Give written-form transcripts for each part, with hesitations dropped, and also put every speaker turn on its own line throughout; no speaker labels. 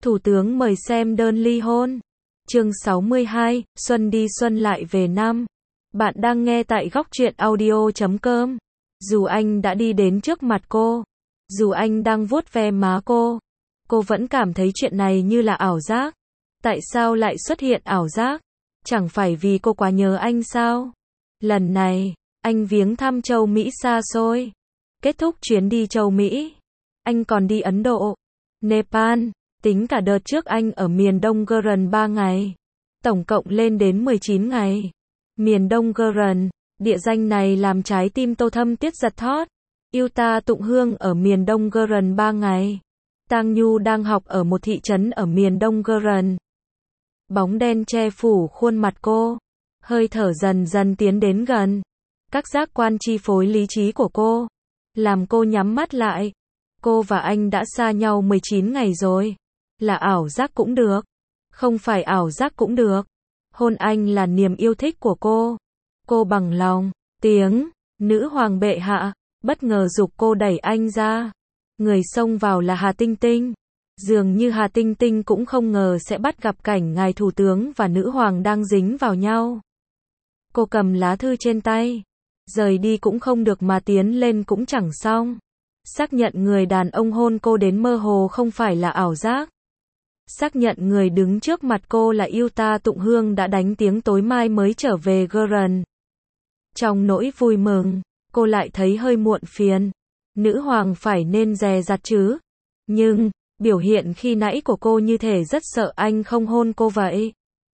Thủ tướng mời xem đơn ly hôn. Chương 62, Xuân đi xuân lại về năm. Bạn đang nghe tại góc truyện audio.com. Dù anh đã đi đến trước mặt cô, dù anh đang vuốt ve má cô vẫn cảm thấy chuyện này như là ảo giác. Tại sao lại xuất hiện ảo giác? Chẳng phải vì cô quá nhớ anh sao? Lần này, anh viếng thăm châu Mỹ xa xôi. Kết thúc chuyến đi châu Mỹ, anh còn đi Ấn Độ, Nepal, tính cả đợt trước anh ở miền Đông gần 3 ngày. Tổng cộng lên đến 19 ngày. Miền Đông gần, địa danh này làm trái tim Tô Thâm Tuyết giật thót. Yêu ta tụng hương ở miền Đông gần 3 ngày. Tang Nhu đang học ở một thị trấn ở miền Đông gần. Bóng đen che phủ khuôn mặt cô. Hơi thở dần dần tiến đến gần. Các giác quan chi phối lý trí của cô, làm cô nhắm mắt lại. Cô và anh đã xa nhau 19 ngày rồi. Là ảo giác cũng được, không phải ảo giác cũng được. Hôn anh là niềm yêu thích của cô. Cô bằng lòng. Tiếng nữ hoàng bệ hạ bất ngờ giục cô đẩy anh ra. Người xông vào là Hà Tinh Tinh. Dường như Hà Tinh Tinh cũng không ngờ sẽ bắt gặp cảnh ngài thủ tướng và nữ hoàng đang dính vào nhau. Cô cầm lá thư trên tay. Rời đi cũng không được mà tiến lên cũng chẳng xong. Xác nhận người đàn ông hôn cô đến mơ hồ không phải là ảo giác. Xác nhận người đứng trước mặt cô là yêu ta tụng hương đã đánh tiếng tối mai mới trở về gần. Trong nỗi vui mừng, cô lại thấy hơi muộn phiền. Nữ hoàng phải nên dè dặt chứ. Nhưng, biểu hiện khi nãy của cô như thể rất sợ anh không hôn cô vậy.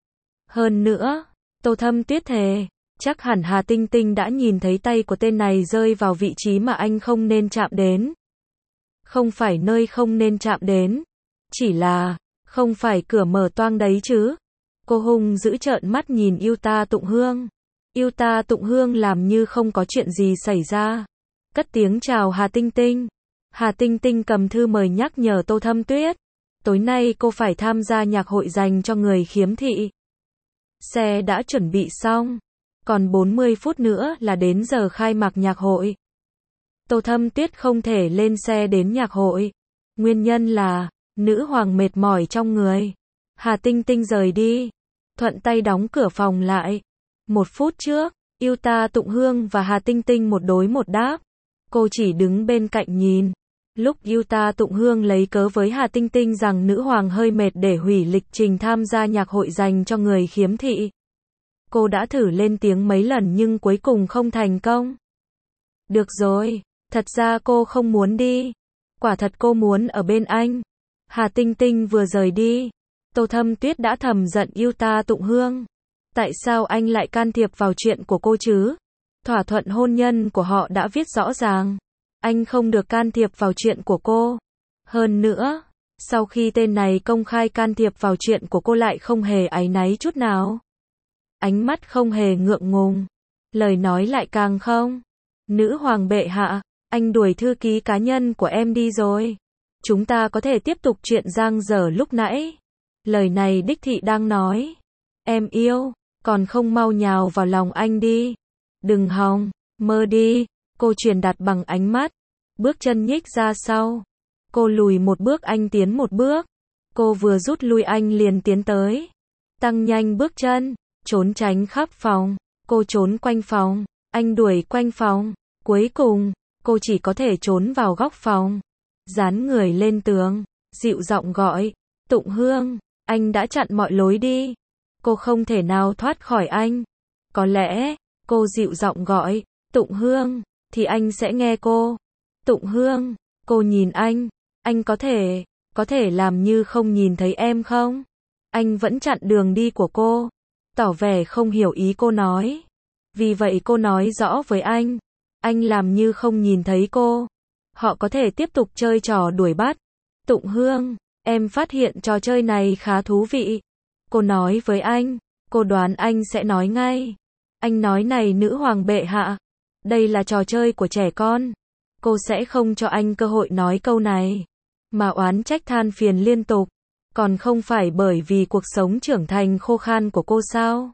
Hơn nữa, Tô Thâm Tuyết thề, chắc hẳn Hà Tinh Tinh đã nhìn thấy tay của tên này rơi vào vị trí mà anh không nên chạm đến. Không phải nơi không nên chạm đến. Chỉ là, không phải cửa mở toang đấy chứ. Cô hung dữ trợn mắt nhìn yêu ta tụng hương. Yêu ta tụng hương làm như không có chuyện gì xảy ra. Cất tiếng chào Hà Tinh Tinh. Hà Tinh Tinh cầm thư mời nhắc nhở Tô Thâm Tuyết. Tối nay cô phải tham gia nhạc hội dành cho người khiếm thị. Xe đã chuẩn bị xong. Còn 40 phút nữa là đến giờ khai mạc nhạc hội. Tô Thâm Tuyết không thể lên xe đến nhạc hội. Nguyên nhân là, nữ hoàng mệt mỏi trong người. Hà Tinh Tinh rời đi. Thuận tay đóng cửa phòng lại. 1 phút trước, yêu ta tụng hương và Hà Tinh Tinh một đối một đáp. Cô chỉ đứng bên cạnh nhìn. Lúc yêu ta tụng hương lấy cớ với Hà Tinh Tinh rằng nữ hoàng hơi mệt để hủy lịch trình tham gia nhạc hội dành cho người khiếm thị. Cô đã thử lên tiếng mấy lần nhưng cuối cùng không thành công. Được rồi, thật ra cô không muốn đi. Quả thật cô muốn ở bên anh. Hà Tinh Tinh vừa rời đi. Tô Thâm Tuyết đã thầm giận yêu ta tụng hương. Tại sao anh lại can thiệp vào chuyện của cô chứ? Thỏa thuận hôn nhân của họ đã viết rõ ràng. Anh không được can thiệp vào chuyện của cô. Hơn nữa, sau khi tên này công khai can thiệp vào chuyện của cô lại không hề áy náy chút nào. Ánh mắt không hề ngượng ngùng. Lời nói lại càng không. Nữ hoàng bệ hạ, anh đuổi thư ký cá nhân của em đi rồi. Chúng ta có thể tiếp tục chuyện dang dở lúc nãy. Lời này đích thị đang nói. Em yêu, còn không mau nhào vào lòng anh đi. Đừng hòng, mơ đi. Cô truyền đạt bằng ánh mắt. Bước chân nhích ra sau. Cô lùi một bước anh tiến một bước. Cô vừa rút lui anh liền tiến tới. Tăng nhanh bước chân. Trốn tránh khắp phòng. Cô trốn quanh phòng. Anh đuổi quanh phòng. Cuối cùng, cô chỉ có thể trốn vào góc phòng. Dán người lên tường. Dịu giọng gọi. Tụng hương, anh đã chặn mọi lối đi. Cô không thể nào thoát khỏi anh. Có lẽ, cô dịu giọng gọi. Tụng hương, thì anh sẽ nghe cô. Tụng hương, cô nhìn anh có thể làm như không nhìn thấy em không? Anh vẫn chặn đường đi của cô. Tỏ vẻ không hiểu ý cô nói. Vì vậy cô nói rõ với anh làm như không nhìn thấy cô. Họ có thể tiếp tục chơi trò đuổi bắt. Tụng hương, em phát hiện trò chơi này khá thú vị. Cô nói với anh, cô đoán anh sẽ nói ngay. Anh nói này nữ hoàng bệ hạ, đây là trò chơi của trẻ con. Cô sẽ không cho anh cơ hội nói câu này, mà oán trách than phiền liên tục. Còn không phải bởi vì cuộc sống trưởng thành khô khan của cô sao?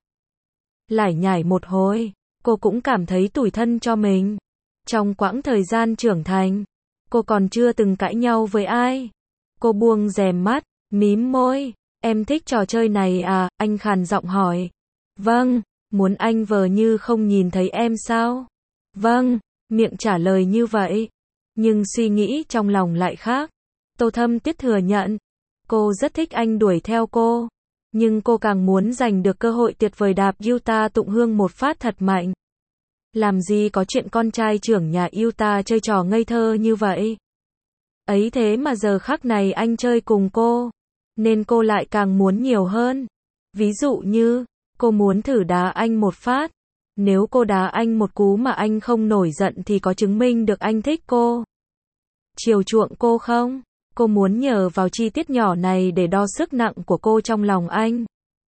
Lải nhải một hồi, cô cũng cảm thấy tủi thân cho mình. Trong quãng thời gian trưởng thành, cô còn chưa từng cãi nhau với ai. Cô buông rèm mắt, Mím môi, em thích trò chơi này à, anh khàn giọng hỏi. Vâng, muốn anh vờ như không nhìn thấy em sao? Vâng, miệng trả lời như vậy. Nhưng suy nghĩ trong lòng lại khác. Tô Thâm Tuyết thừa nhận, cô rất thích anh đuổi theo cô. Nhưng cô càng muốn giành được cơ hội tuyệt vời đạp Yuta Tụng Hương một phát thật mạnh. Làm gì có chuyện con trai trưởng nhà Yuta chơi trò ngây thơ như vậy. Ấy thế mà giờ khắc này anh chơi cùng cô. Nên cô lại càng muốn nhiều hơn. Ví dụ như, cô muốn thử đá anh một phát. Nếu cô đá anh một cú mà anh không nổi giận thì có chứng minh được anh thích cô. Chiều chuộng cô không? Cô muốn nhờ vào chi tiết nhỏ này để đo sức nặng của cô trong lòng anh.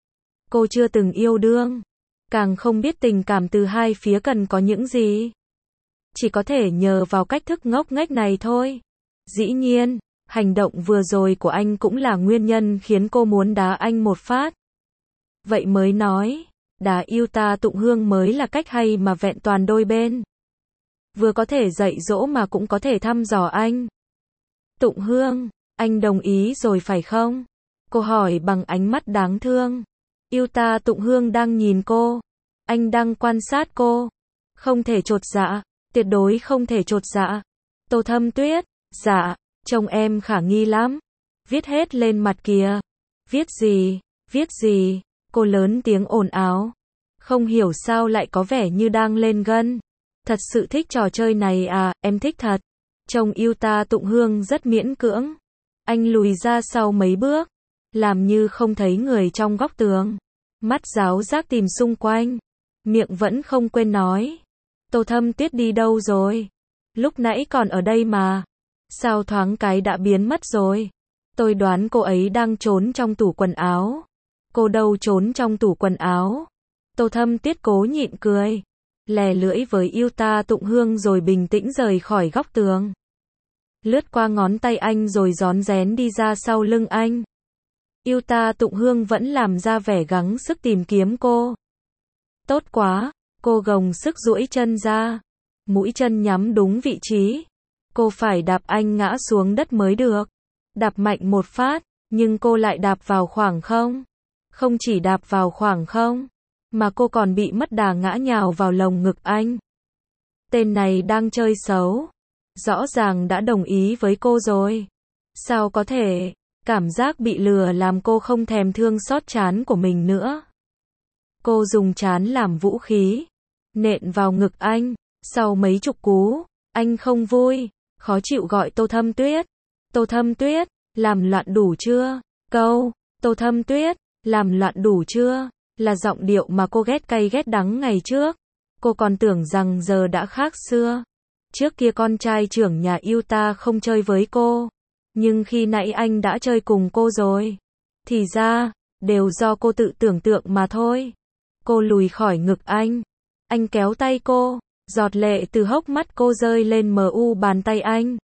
Cô chưa từng yêu đương. Càng không biết tình cảm từ hai phía cần có những gì. Chỉ có thể nhờ vào cách thức ngốc nghếch này thôi. Dĩ nhiên, hành động vừa rồi của anh cũng là nguyên nhân khiến cô muốn đá anh một phát. Vậy mới nói, đá Yuta Tụng Hương mới là cách hay mà vẹn toàn đôi bên. Vừa có thể dạy dỗ mà cũng có thể thăm dò anh. Tụng Hương, anh đồng ý rồi phải không? Cô hỏi bằng ánh mắt đáng thương. Yuta Tụng Hương đang nhìn cô. Anh đang quan sát cô. Không thể chột dạ, tuyệt đối không thể chột dạ. Tô Thâm Tuyết, dạ, trông em khả nghi lắm. Viết hết lên mặt kìa. Viết gì, viết gì? Cô lớn tiếng ồn ào. Không hiểu sao lại có vẻ như đang lên gân. Thật sự thích trò chơi này à, em thích thật. Trông Yuta Tụng Hương rất miễn cưỡng. Anh lùi ra sau mấy bước. Làm như không thấy người trong góc tường. Mắt giáo giác tìm xung quanh. Miệng vẫn không quên nói. Tô Thâm Tuyết đi đâu rồi? Lúc nãy còn ở đây mà. Sao thoáng cái đã biến mất rồi? Tôi đoán cô ấy đang trốn trong tủ quần áo. Cô đâu trốn trong tủ quần áo? Tô Thâm Tuyết cố nhịn cười. Lè lưỡi với Yuta Tụng Hương rồi bình tĩnh rời khỏi góc tường. Lướt qua ngón tay anh rồi rón rén đi ra sau lưng anh. Yuta Tụng Hương vẫn làm ra vẻ gắng sức tìm kiếm cô. Tốt quá, cô gồng sức duỗi chân ra. Mũi chân nhắm đúng vị trí. Cô phải đạp anh ngã xuống đất mới được. Đạp mạnh một phát, nhưng cô lại đạp vào khoảng không. Không chỉ đạp vào khoảng không, mà cô còn bị mất đà ngã nhào vào lồng ngực anh. Tên này đang chơi xấu. Rõ ràng đã đồng ý với cô rồi. Sao có thể? Cảm giác bị lừa làm cô không thèm thương xót trán của mình nữa. Cô dùng trán làm vũ khí. Nện vào ngực anh. Sau mấy chục cú, anh không vui. Khó chịu gọi Tô Thâm Tuyết. Tô Thâm Tuyết, làm loạn đủ chưa? Câu, Tô Thâm Tuyết, làm loạn đủ chưa? Là giọng điệu mà cô ghét cay ghét đắng ngày trước. Cô còn tưởng rằng giờ đã khác xưa. Trước kia con trai trưởng nhà Yuta không chơi với cô. Nhưng khi nãy anh đã chơi cùng cô rồi. Thì ra, đều do cô tự tưởng tượng mà thôi. Cô lùi khỏi ngực anh. Anh kéo tay cô. Giọt lệ từ hốc mắt cô rơi lên mu bàn tay anh.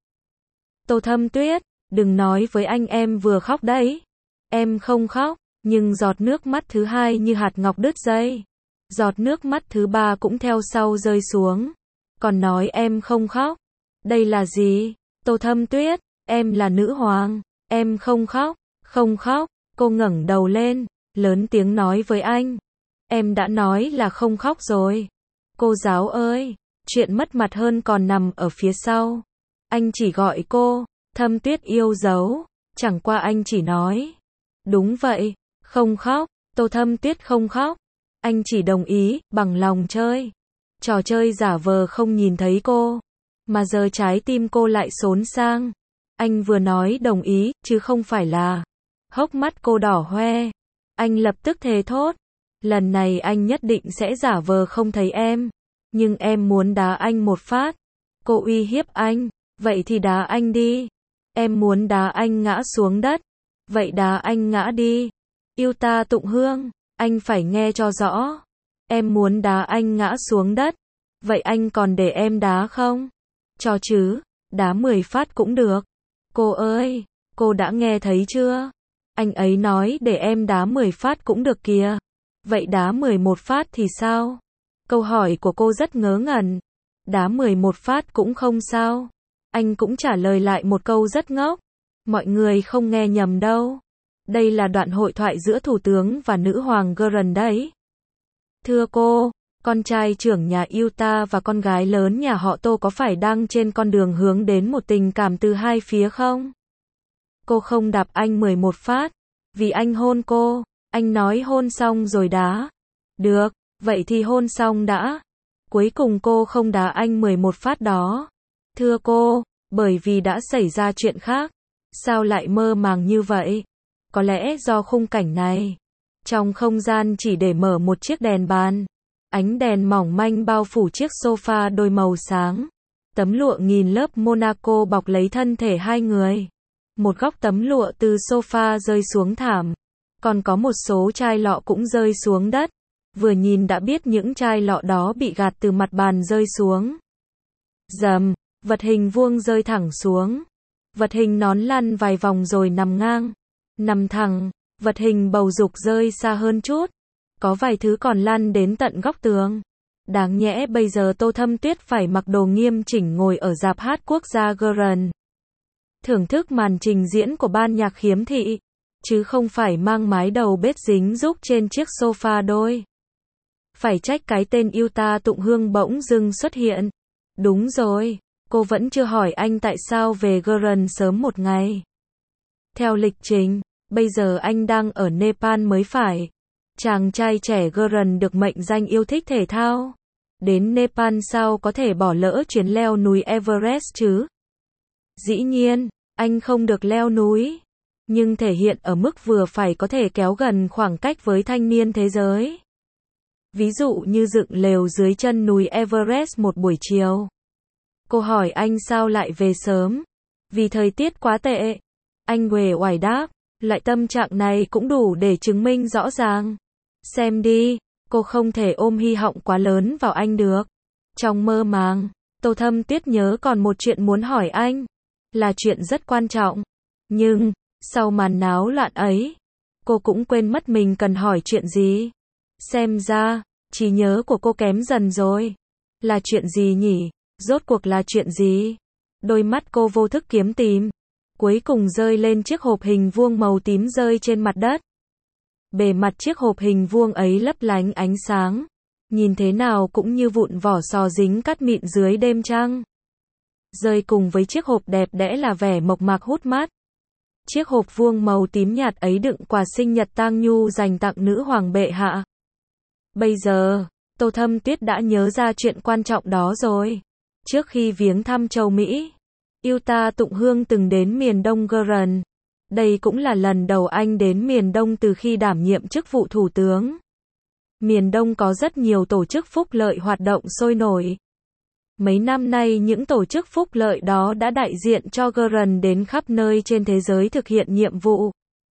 Tô Thâm Tuyết, đừng nói với anh em vừa khóc đấy. Em không khóc, nhưng giọt nước mắt thứ hai như hạt ngọc đứt dây. Giọt nước mắt thứ ba cũng theo sau rơi xuống. Còn nói em không khóc. Đây là gì? Tô Thâm Tuyết, em là nữ hoàng. Em không khóc, không khóc. Cô ngẩng đầu lên, lớn tiếng nói với anh. Em đã nói là không khóc rồi. Cô giáo ơi, chuyện mất mặt hơn còn nằm ở phía sau. Anh chỉ gọi cô, Thâm Tuyết yêu dấu. Chẳng qua anh chỉ nói. Đúng vậy, không khóc. Tô Thâm Tuyết không khóc. Anh chỉ đồng ý, bằng lòng chơi. Trò chơi giả vờ không nhìn thấy cô. Mà giờ trái tim cô lại xốn sang. Anh vừa nói đồng ý, chứ không phải là. Hốc mắt cô đỏ hoe. Anh lập tức thề thốt. Lần này anh nhất định sẽ giả vờ không thấy em. Nhưng em muốn đá anh một phát. Cô uy hiếp anh. Vậy thì đá anh đi. Em muốn đá anh ngã xuống đất. Vậy đá anh ngã đi. Yuta Tụng Hương, anh phải nghe cho rõ. Em muốn đá anh ngã xuống đất. Vậy anh còn để em đá không? Cho chứ, đá 10 phát cũng được. Cô ơi, cô đã nghe thấy chưa? Anh ấy nói để em đá 10 phát cũng được kìa. Vậy đá 11 phát thì sao? Câu hỏi của cô rất ngớ ngẩn. Đá 11 phát cũng không sao. Anh cũng trả lời lại một câu rất ngốc. Mọi người không nghe nhầm đâu. Đây là đoạn hội thoại giữa Thủ tướng và Nữ hoàng Gurren đấy. Thưa cô, con trai trưởng nhà Utah và con gái lớn nhà họ Tô có phải đang trên con đường hướng đến một tình cảm từ hai phía không? Cô không đạp anh 11 phát, vì anh hôn cô. Anh nói hôn xong rồi đá. Được, vậy thì hôn xong đã. Cuối cùng cô không đá anh 11 phát đó. Thưa cô, bởi vì đã xảy ra chuyện khác. Sao lại mơ màng như vậy? Có lẽ do khung cảnh này. Trong không gian chỉ để mở một chiếc đèn bàn. Ánh đèn mỏng manh bao phủ chiếc sofa đôi màu sáng. Tấm lụa nghìn lớp Monaco bọc lấy thân thể hai người. Một góc tấm lụa từ sofa rơi xuống thảm. Còn có một số chai lọ cũng rơi xuống đất. Vừa nhìn đã biết những chai lọ đó bị gạt từ mặt bàn rơi xuống. Rầm, vật hình vuông rơi thẳng xuống. Vật hình nón lăn vài vòng rồi nằm ngang. Nằm thẳng, vật hình bầu dục rơi xa hơn chút. Có vài thứ còn lăn đến tận góc tường. Đáng nhẽ bây giờ Tô Thâm Tuyết phải mặc đồ nghiêm chỉnh ngồi ở rạp hát quốc gia Gurren. Thưởng thức màn trình diễn của ban nhạc khiếm thị. Chứ không phải mang mái đầu bết dính rúc trên chiếc sofa đôi. Phải trách cái tên Utah Tụng Hương bỗng dưng xuất hiện. Đúng rồi, cô vẫn chưa hỏi anh tại sao về Gurren sớm một ngày. Theo lịch trình, bây giờ anh đang ở Nepal mới phải. Chàng trai trẻ Gurren được mệnh danh yêu thích thể thao. Đến Nepal sao có thể bỏ lỡ chuyến leo núi Everest chứ? Dĩ nhiên, anh không được leo núi. Nhưng thể hiện ở mức vừa phải có thể kéo gần khoảng cách với thanh niên thế giới. Ví dụ như dựng lều dưới chân núi Everest một buổi chiều. Cô hỏi anh sao lại về sớm? Vì thời tiết quá tệ. Anh uể oải đáp, loại tâm trạng này cũng đủ để chứng minh rõ ràng. Xem đi, cô không thể ôm hy vọng quá lớn vào anh được. Trong mơ màng, Tô Thâm Tuyết nhớ còn một chuyện muốn hỏi anh. Là chuyện rất quan trọng. Nhưng, sau màn náo loạn ấy, cô cũng quên mất mình cần hỏi chuyện gì. Xem ra, trí nhớ của cô kém dần rồi. Là chuyện gì nhỉ? Rốt cuộc là chuyện gì? Đôi mắt cô vô thức kiếm tìm. Cuối cùng rơi lên chiếc hộp hình vuông màu tím rơi trên mặt đất. Bề mặt chiếc hộp hình vuông ấy lấp lánh ánh sáng. Nhìn thế nào cũng như vụn vỏ sò dính cát mịn dưới đêm trăng. Rơi cùng với chiếc hộp đẹp đẽ là vẻ mộc mạc hút mắt. Chiếc hộp vuông màu tím nhạt ấy đựng quà sinh nhật tang nhu dành tặng nữ hoàng bệ hạ. Bây giờ, Tô Thâm Tuyết đã nhớ ra chuyện quan trọng đó rồi. Trước khi viếng thăm châu Mỹ, Utah Tụng Hương từng đến miền Đông Gurren. Đây cũng là lần đầu anh đến miền Đông từ khi đảm nhiệm chức vụ thủ tướng. Miền Đông có rất nhiều tổ chức phúc lợi hoạt động sôi nổi. Mấy năm nay những tổ chức phúc lợi đó đã đại diện cho Gurren đến khắp nơi trên thế giới thực hiện nhiệm vụ.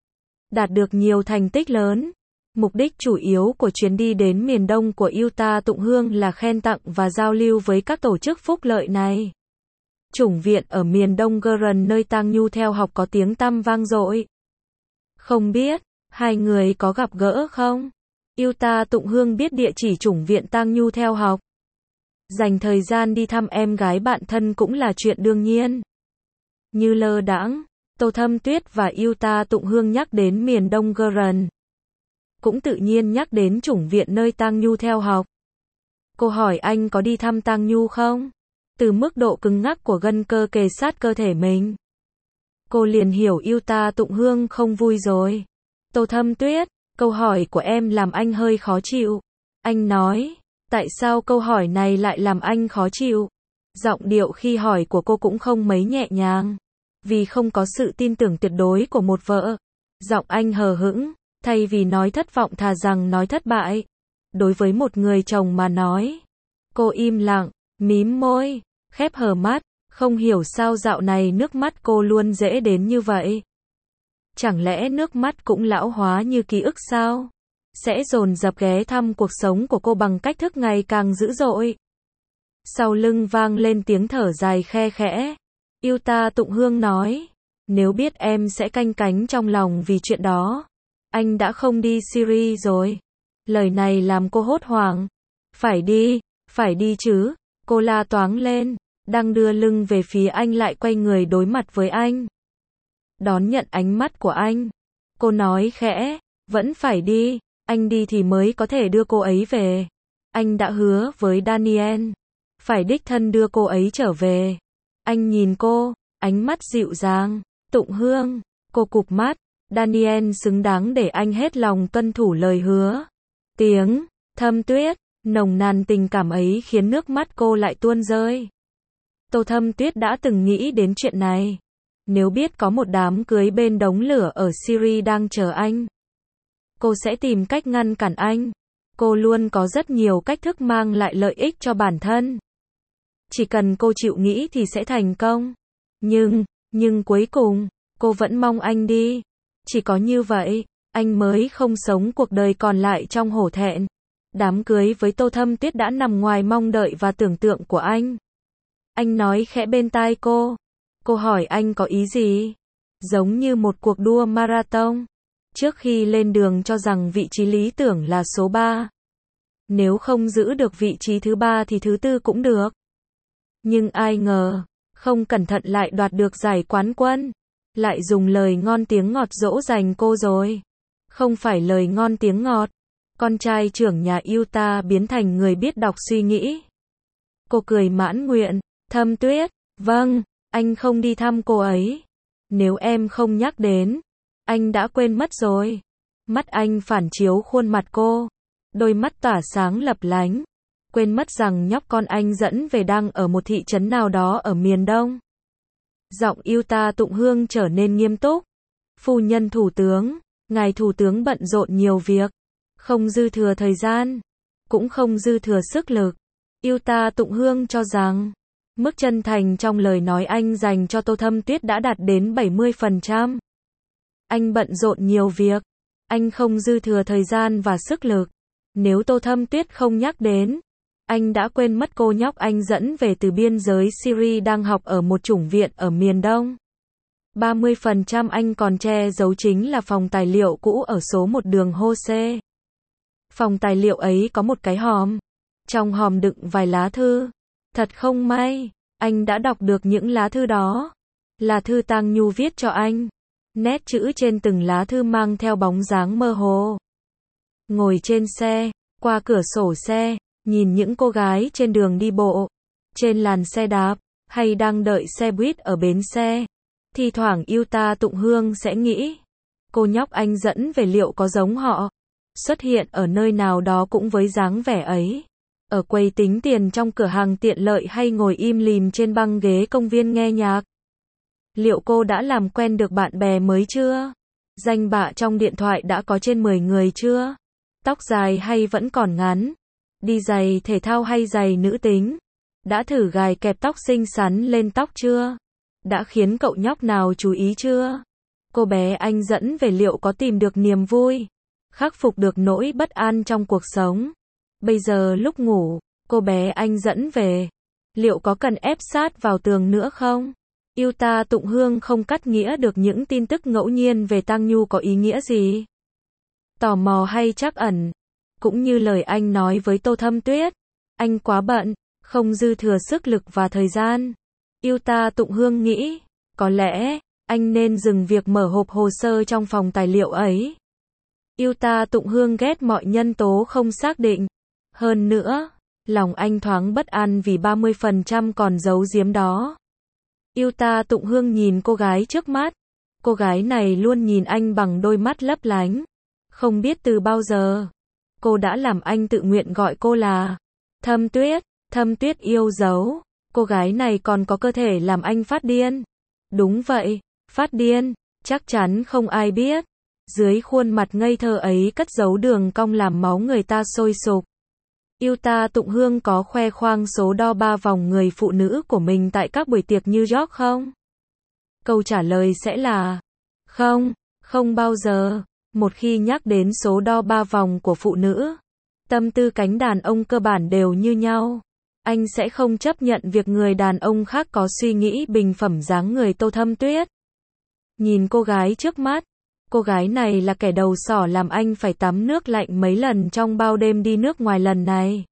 Đạt được nhiều thành tích lớn. Mục đích chủ yếu của chuyến đi đến miền Đông của Utah Tụng Hương là khen tặng và giao lưu với các tổ chức phúc lợi này. Chủng viện ở miền Đông Gurren nơi tang nhu theo học có tiếng tăm vang dội. Không biết, hai người có gặp gỡ không? Utah Tụng Hương biết địa chỉ chủng viện tang nhu theo học. Dành thời gian đi thăm em gái bạn thân cũng là chuyện đương nhiên. Như lơ đãng, Tô Thâm Tuyết và Utah Tụng Hương nhắc đến miền Đông Gurren. Cũng tự nhiên nhắc đến chủng viện nơi tang nhu theo học. Cô hỏi anh có đi thăm tang nhu không? Từ mức độ cứng ngắc của gân cơ kề sát cơ thể mình, cô liền hiểu Utah Tụng Hương không vui rồi. Tô Thâm Tuyết, câu hỏi của em làm anh hơi khó chịu. Anh nói, tại sao câu hỏi này lại làm anh khó chịu? Giọng điệu khi hỏi của cô cũng không mấy nhẹ nhàng. Vì không có sự tin tưởng tuyệt đối của một vợ. Giọng anh hờ hững, thay vì nói thất vọng thà rằng nói thất bại. Đối với một người chồng mà nói. Cô im lặng, mím môi, khép hờ mắt, không hiểu sao dạo này nước mắt cô luôn dễ đến như vậy. Chẳng lẽ nước mắt cũng lão hóa như ký ức sao? Sẽ dồn dập ghé thăm cuộc sống của cô bằng cách thức ngày càng dữ dội. Sau lưng vang lên tiếng thở dài khe khẽ. Utah Tụng Hương nói, nếu biết em sẽ canh cánh trong lòng vì chuyện đó, anh đã không đi Syria rồi. Lời này làm cô hốt hoảng. Phải đi chứ. Cô la toáng lên, đang đưa lưng về phía anh lại quay người đối mặt với anh. Đón nhận ánh mắt của anh. Cô nói khẽ, vẫn phải đi, anh đi thì mới có thể đưa cô ấy về. Anh đã hứa với Daniel, phải đích thân đưa cô ấy trở về. Anh nhìn cô, ánh mắt dịu dàng, Tụng Hương, cô cụp mắt, Daniel xứng đáng để anh hết lòng tuân thủ lời hứa. Tiếng Thâm Tuyết, nồng nàn tình cảm ấy khiến nước mắt cô lại tuôn rơi. Tô Thâm Tuyết đã từng nghĩ đến chuyện này. Nếu biết có một đám cưới bên đống lửa ở Syria đang chờ anh, cô sẽ tìm cách ngăn cản anh. Cô luôn có rất nhiều cách thức mang lại lợi ích cho bản thân. Chỉ cần cô chịu nghĩ thì sẽ thành công. Nhưng cuối cùng, cô vẫn mong anh đi. Chỉ có như vậy, anh mới không sống cuộc đời còn lại trong hổ thẹn. Đám cưới với Tô Thâm Tuyết đã nằm ngoài mong đợi và tưởng tượng của anh. Anh nói khẽ bên tai cô. Cô hỏi anh có ý gì? Giống như một cuộc đua marathon. Trước khi lên đường cho rằng vị trí lý tưởng là số 3. Nếu không giữ được vị trí thứ 3 thì thứ 4 cũng được. Nhưng ai ngờ, không cẩn thận lại đoạt được giải quán quân. Lại dùng lời ngon tiếng ngọt dỗ dành cô rồi. Không phải lời ngon tiếng ngọt. Con trai trưởng nhà Utah biến thành người biết đọc suy nghĩ. Cô cười mãn nguyện. Thâm Tuyết, vâng, anh không đi thăm cô ấy. Nếu em không nhắc đến, anh đã quên mất rồi. Mắt anh phản chiếu khuôn mặt cô. Đôi mắt tỏa sáng lập lánh. Quên mất rằng nhóc con anh dẫn về đang ở một thị trấn nào đó ở miền Đông. Giọng Utah Tụng Hương trở nên nghiêm túc. Phu nhân thủ tướng, ngài thủ tướng bận rộn nhiều việc. Không dư thừa thời gian. Cũng không dư thừa sức lực. Utah Tụng Hương cho rằng, mức chân thành trong lời nói anh dành cho Tô Thâm Tuyết đã đạt đến 70%. Anh bận rộn nhiều việc. Anh không dư thừa thời gian và sức lực. Nếu Tô Thâm Tuyết không nhắc đến, anh đã quên mất cô nhóc anh dẫn về từ biên giới Syria đang học ở một chủng viện ở miền Đông. 30% anh còn che giấu chính là phòng tài liệu cũ ở số 1 đường Hose. Phòng tài liệu ấy có một cái hòm. Trong hòm đựng vài lá thư. Thật không may, anh đã đọc được những lá thư đó. Là thư Tang Nhu viết cho anh. Nét chữ trên từng lá thư mang theo bóng dáng mơ hồ. Ngồi trên xe, qua cửa sổ xe, nhìn những cô gái trên đường đi bộ, trên làn xe đạp, hay đang đợi xe buýt ở bến xe. Thi thoảng Utah Tụng Hương sẽ nghĩ, cô nhóc anh dẫn về liệu có giống họ, xuất hiện ở nơi nào đó cũng với dáng vẻ ấy. Ở quầy tính tiền trong cửa hàng tiện lợi hay ngồi im lìm trên băng ghế công viên nghe nhạc. Liệu cô đã làm quen được bạn bè mới chưa? Danh bạ trong điện thoại đã có trên 10 người chưa? Tóc dài hay vẫn còn ngắn? Đi giày thể thao hay giày nữ tính? Đã thử gài kẹp tóc xinh xắn lên tóc chưa? Đã khiến cậu nhóc nào chú ý chưa? Cô bé anh dẫn về liệu có tìm được niềm vui? Khắc phục được nỗi bất an trong cuộc sống? Bây giờ lúc ngủ, cô bé anh dẫn về, liệu có cần ép sát vào tường nữa không? Utah Tụng Hương không cắt nghĩa được những tin tức ngẫu nhiên về Tang Nhu có ý nghĩa gì. Tò mò hay trắc ẩn. Cũng như lời anh nói với Tô Thâm Tuyết. Anh quá bận, không dư thừa sức lực và thời gian. Utah Tụng Hương nghĩ, có lẽ, anh nên dừng việc mở hộp hồ sơ trong phòng tài liệu ấy. Utah Tụng Hương ghét mọi nhân tố không xác định. Hơn nữa, lòng anh thoáng bất an vì 30% còn giấu giếm đó. Utah Tụng Hương nhìn cô gái trước mắt. Cô gái này luôn nhìn anh bằng đôi mắt lấp lánh. Không biết từ bao giờ, cô đã làm anh tự nguyện gọi cô là Thâm Tuyết. Thâm Tuyết yêu dấu. Cô gái này còn có cơ thể làm anh phát điên. Đúng vậy, phát điên, chắc chắn không ai biết. Dưới khuôn mặt ngây thơ ấy cất giấu đường cong làm máu người ta sôi sục. Utah Tụng Hương có khoe khoang số đo 3 vòng người phụ nữ của mình tại các buổi tiệc New York không? Câu trả lời sẽ là không, không bao giờ. Một khi nhắc đến số đo 3 vòng của phụ nữ, tâm tư cánh đàn ông cơ bản đều như nhau. Anh sẽ không chấp nhận việc người đàn ông khác có suy nghĩ bình phẩm dáng người Tô Thâm Tuyết. Nhìn cô gái trước mắt, cô gái này là kẻ đầu sỏ làm anh phải tắm nước lạnh mấy lần trong bao đêm đi nước ngoài lần này.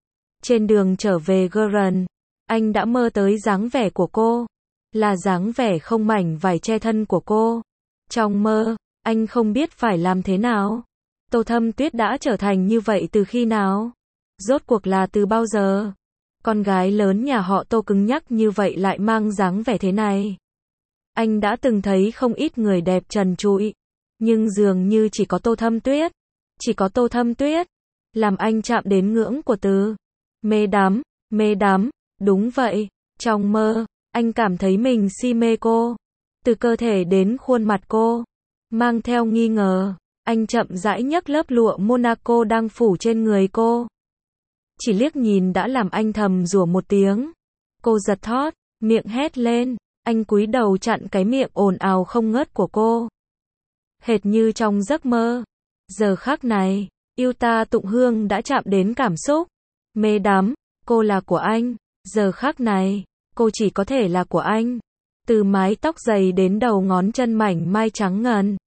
Trên đường trở về Guerin, anh đã mơ tới dáng vẻ của cô, là dáng vẻ không mảnh vải che thân của cô. Trong mơ, Anh không biết phải làm thế nào. Tô Thâm Tuyết đã trở thành như vậy từ khi nào? Rốt cuộc là từ bao giờ? Con gái lớn nhà họ Tô cứng nhắc như vậy lại mang dáng vẻ thế này. Anh đã từng thấy không ít người đẹp trần trụi, nhưng dường như chỉ có Tô Thâm Tuyết. Chỉ có Tô Thâm Tuyết làm anh chạm đến ngưỡng của từ mê đắm, đúng vậy, trong mơ, anh cảm thấy mình si mê cô, từ cơ thể đến khuôn mặt cô, mang theo nghi ngờ, anh chậm rãi nhấc lớp lụa Monaco đang phủ trên người cô. Chỉ liếc nhìn đã làm anh thầm rủa một tiếng. Cô giật thót, miệng hét lên, anh cúi đầu chặn cái miệng ồn ào không ngớt của cô. Hệt như trong giấc mơ. Giờ khắc này, yêu ta Tụng Hương đã chạm đến cảm xúc. Mê đắm, cô là của anh. Giờ khắc này, cô chỉ có thể là của anh. Từ mái tóc dày đến đầu ngón chân mảnh mai trắng ngần.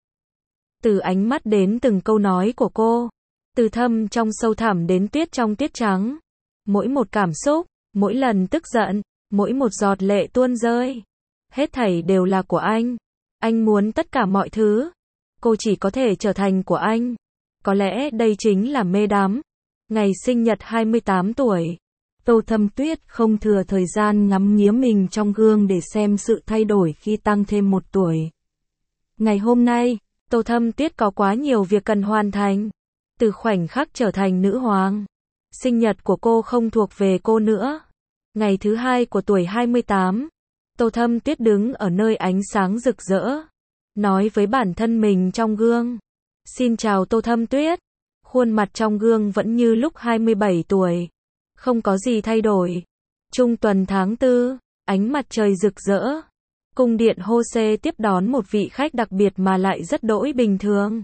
Từ ánh mắt đến từng câu nói của cô. Từ thâm trong sâu thẳm đến tuyết trong tiết trắng. Mỗi một cảm xúc, mỗi lần tức giận, mỗi một giọt lệ tuôn rơi. Hết thảy đều là của anh. Anh muốn tất cả mọi thứ. Cô chỉ có thể trở thành của anh. Có lẽ đây chính là mê đắm. Ngày sinh nhật 28 tuổi. Tô Thâm Tuyết không thừa thời gian ngắm nghía mình trong gương để xem sự thay đổi khi tăng thêm 1 tuổi. Ngày hôm nay, Tô Thâm Tuyết có quá nhiều việc cần hoàn thành. Từ khoảnh khắc trở thành nữ hoàng, sinh nhật của cô không thuộc về cô nữa. Ngày thứ 2 của tuổi 28, Tô Thâm Tuyết đứng ở nơi ánh sáng rực rỡ, nói với bản thân mình trong gương. Xin chào Tô Thâm Tuyết. Khuôn mặt trong gương vẫn như lúc 27 tuổi. Không có gì thay đổi. Trung tuần tháng 4, ánh mặt trời rực rỡ. Cung điện Jose tiếp đón một vị khách đặc biệt mà lại rất đỗi bình thường.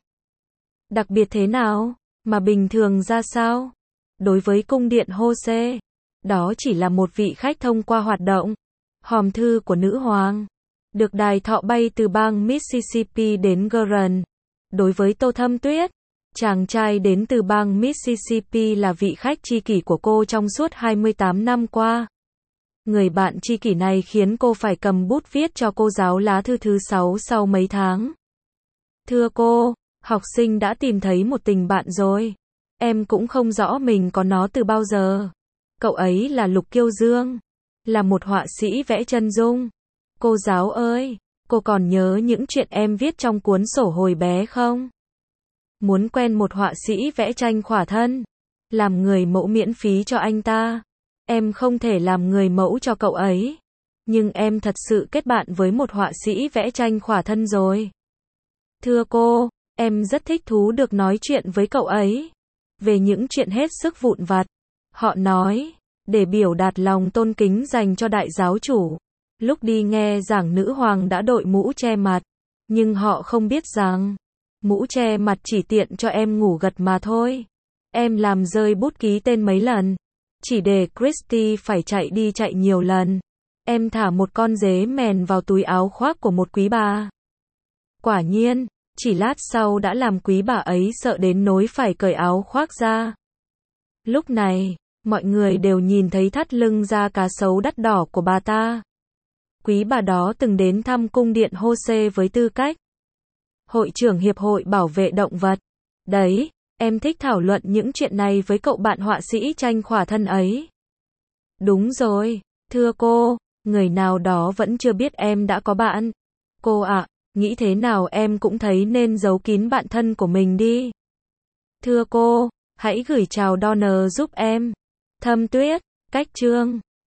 Đặc biệt thế nào? Mà bình thường ra sao? Đối với cung điện Jose, đó chỉ là một vị khách thông qua hoạt động hòm thư của nữ hoàng, được đài thọ bay từ bang Mississippi đến Grand. Đối với Tô Thâm Tuyết, chàng trai đến từ bang Mississippi là vị khách tri kỷ của cô trong suốt 28 năm qua. Người bạn tri kỷ này khiến cô phải cầm bút viết cho cô giáo lá thư thứ 6 sau mấy tháng. Thưa cô, học sinh đã tìm thấy một tình bạn rồi. Em cũng không rõ mình có nó từ bao giờ. Cậu ấy là Lục Kiêu Dương, là một họa sĩ vẽ chân dung. Cô giáo ơi, cô còn nhớ những chuyện em viết trong cuốn sổ hồi bé không? Muốn quen một họa sĩ vẽ tranh khỏa thân, làm người mẫu miễn phí cho anh ta. Em không thể làm người mẫu cho cậu ấy, nhưng em thật sự kết bạn với một họa sĩ vẽ tranh khỏa thân rồi. Thưa cô, em rất thích thú được nói chuyện với cậu ấy về những chuyện hết sức vụn vặt. Họ nói, để biểu đạt lòng tôn kính dành cho đại giáo chủ. Lúc đi nghe giảng nữ hoàng đã đội mũ che mặt, nhưng họ không biết rằng mũ che mặt chỉ tiện cho em ngủ gật mà thôi. Em làm rơi bút ký tên mấy lần, chỉ để Christy phải chạy đi chạy nhiều lần. Em thả một con dế mèn vào túi áo khoác của một quý bà. Quả nhiên, chỉ lát sau đã làm quý bà ấy sợ đến nỗi phải cởi áo khoác ra. Lúc này, mọi người đều nhìn thấy thắt lưng da cá sấu đắt đỏ của bà ta. Quý bà đó từng đến thăm cung điện Jose với tư cách hội trưởng Hiệp hội Bảo vệ Động vật. Đấy, em thích thảo luận những chuyện này với cậu bạn họa sĩ tranh khỏa thân ấy. Đúng rồi, thưa cô, người nào đó vẫn chưa biết em đã có bạn. Cô ạ, nghĩ thế nào em cũng thấy nên giấu kín bạn thân của mình đi. Thưa cô, hãy gửi chào Donner giúp em. Thâm Tuyết, cách chương.